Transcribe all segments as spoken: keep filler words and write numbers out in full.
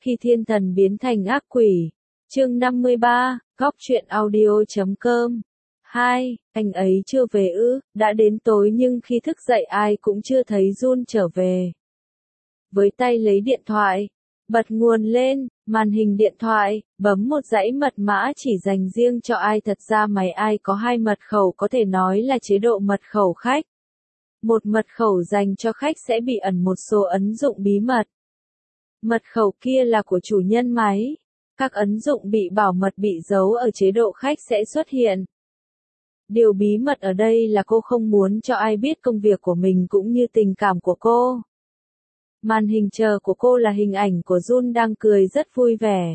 Khi thiên thần biến thành ác quỷ. Chương năm mươi ba, góc truyện audio chấm com. hai, anh ấy chưa về ư? Đã đến tối nhưng khi thức dậy ai cũng chưa thấy Jun trở về. Với tay lấy điện thoại, bật nguồn lên, màn hình điện thoại, bấm một dãy mật mã chỉ dành riêng cho ai. Thật ra máy ai có hai mật khẩu, có thể nói là chế độ mật khẩu khách. Một mật khẩu dành cho khách sẽ bị ẩn một số ấn dụng bí mật. Mật khẩu kia là của chủ nhân máy. Các ấn dụng bị bảo mật bị giấu ở chế độ khách sẽ xuất hiện. Điều bí mật ở đây là cô không muốn cho ai biết công việc của mình cũng như tình cảm của cô. Màn hình chờ của cô là hình ảnh của Jun đang cười rất vui vẻ.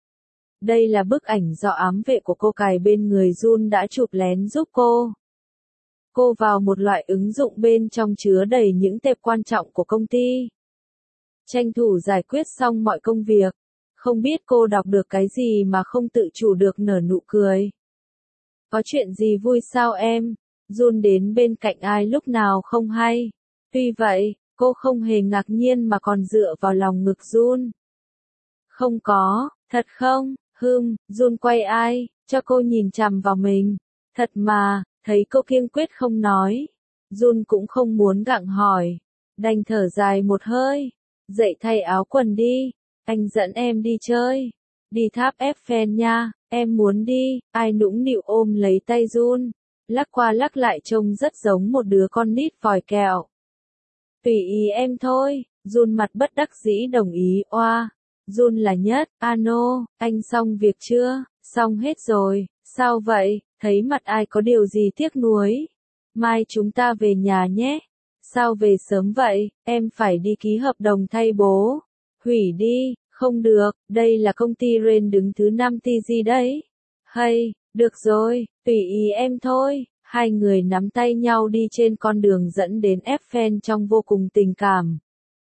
Đây là bức ảnh do ám vệ của cô cài bên người Jun đã chụp lén giúp cô. Cô vào một loại ứng dụng bên trong chứa đầy những tệp quan trọng của công ty. Tranh thủ giải quyết xong mọi công việc. Không biết cô đọc được cái gì mà không tự chủ được nở nụ cười. Có chuyện gì vui sao em? Jun đến bên cạnh ai lúc nào không hay. Tuy vậy, cô không hề ngạc nhiên mà còn dựa vào lòng ngực Jun. Không có, thật không? Hừm, Jun quay ai, cho cô nhìn chằm vào mình. Thật mà, thấy cô kiên quyết không nói. Jun cũng không muốn gặng hỏi. Đành thở dài một hơi. Dậy thay áo quần đi. Anh dẫn em đi chơi. Đi tháp Eiffel nha, em muốn đi. Ai nũng nịu ôm lấy tay Jun. Lắc qua lắc lại trông rất giống một đứa con nít vòi kẹo. Tùy ý em thôi. Jun mặt bất đắc dĩ đồng ý. Oa, Jun là nhất. Ano, anh xong việc chưa? Xong hết rồi. Sao vậy? Thấy mặt ai có điều gì tiếc nuối? Mai chúng ta về nhà nhé. Sao về sớm vậy? Em phải đi ký hợp đồng thay bố. Hủy đi. Không được, đây là công ty Rain đứng thứ năm tê giê đấy. Hay, được rồi, tùy ý em thôi. Hai người nắm tay nhau đi trên con đường dẫn đến Eiffel trong vô cùng tình cảm.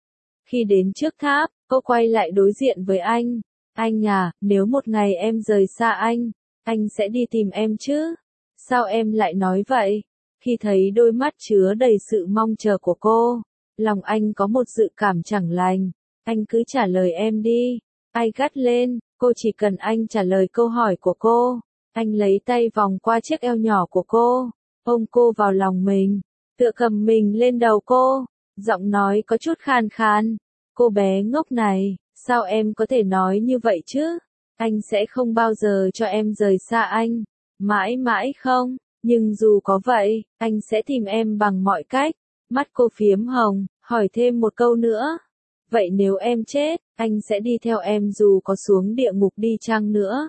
Khi đến trước tháp, cô quay lại đối diện với anh. Anh à, nếu một ngày em rời xa anh, anh sẽ đi tìm em chứ? Sao em lại nói vậy? Khi thấy đôi mắt chứa đầy sự mong chờ của cô, lòng anh có một dự cảm chẳng lành. Anh cứ trả lời em đi. Ai gắt lên, cô chỉ cần anh trả lời câu hỏi của cô. Anh lấy tay vòng qua chiếc eo nhỏ của cô, ôm cô vào lòng mình, tựa cầm mình lên đầu cô, giọng nói có chút khan khan. Cô bé ngốc này, sao em có thể nói như vậy chứ? Anh sẽ không bao giờ cho em rời xa anh. Mãi mãi không, nhưng dù có vậy, anh sẽ tìm em bằng mọi cách. Mắt cô phiếm hồng, hỏi thêm một câu nữa. Vậy nếu em chết, anh sẽ đi theo em dù có xuống địa ngục đi chăng nữa.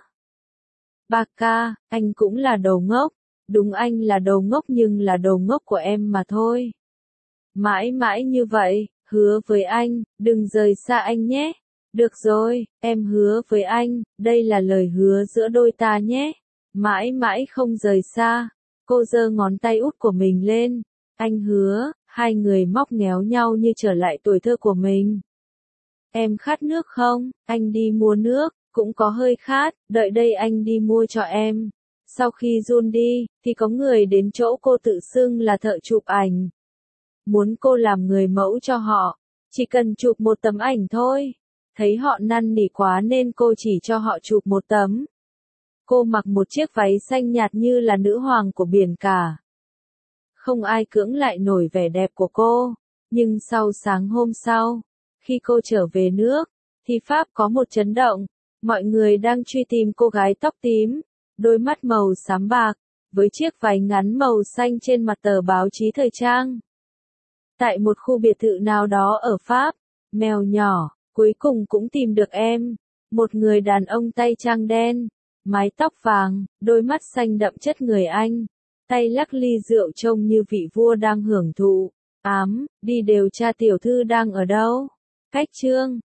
Baka, anh cũng là đầu ngốc. Đúng anh là đầu ngốc nhưng là đầu ngốc của em mà thôi. Mãi mãi như vậy, hứa với anh, đừng rời xa anh nhé. Được rồi, em hứa với anh, đây là lời hứa giữa đôi ta nhé. Mãi mãi không rời xa. Cô giơ ngón tay út của mình lên. Anh hứa, hai người móc méo nhau như trở lại tuổi thơ của mình. Em khát nước không? Anh đi mua nước, cũng có hơi khát, đợi đây anh đi mua cho em. Sau khi Jun đi, thì có người đến chỗ cô tự xưng là thợ chụp ảnh. Muốn cô làm người mẫu cho họ, chỉ cần chụp một tấm ảnh thôi. Thấy họ năn nỉ quá nên cô chỉ cho họ chụp một tấm. Cô mặc một chiếc váy xanh nhạt như là nữ hoàng của biển cả. Không ai cưỡng lại nổi vẻ đẹp của cô, nhưng sau sáng hôm sau, khi cô trở về nước, thì Pháp có một chấn động. Mọi người đang truy tìm cô gái tóc tím, đôi mắt màu xám bạc, với chiếc váy ngắn màu xanh trên mặt tờ báo chí thời trang. Tại một khu biệt thự nào đó ở Pháp, mèo nhỏ, cuối cùng cũng tìm được em. Một người đàn ông tay trang đen, mái tóc vàng, đôi mắt xanh đậm chất người Anh, tay lắc ly rượu trông như vị vua đang hưởng thụ. Ám, đi điều tra tiểu thư đang ở đâu. Cách chương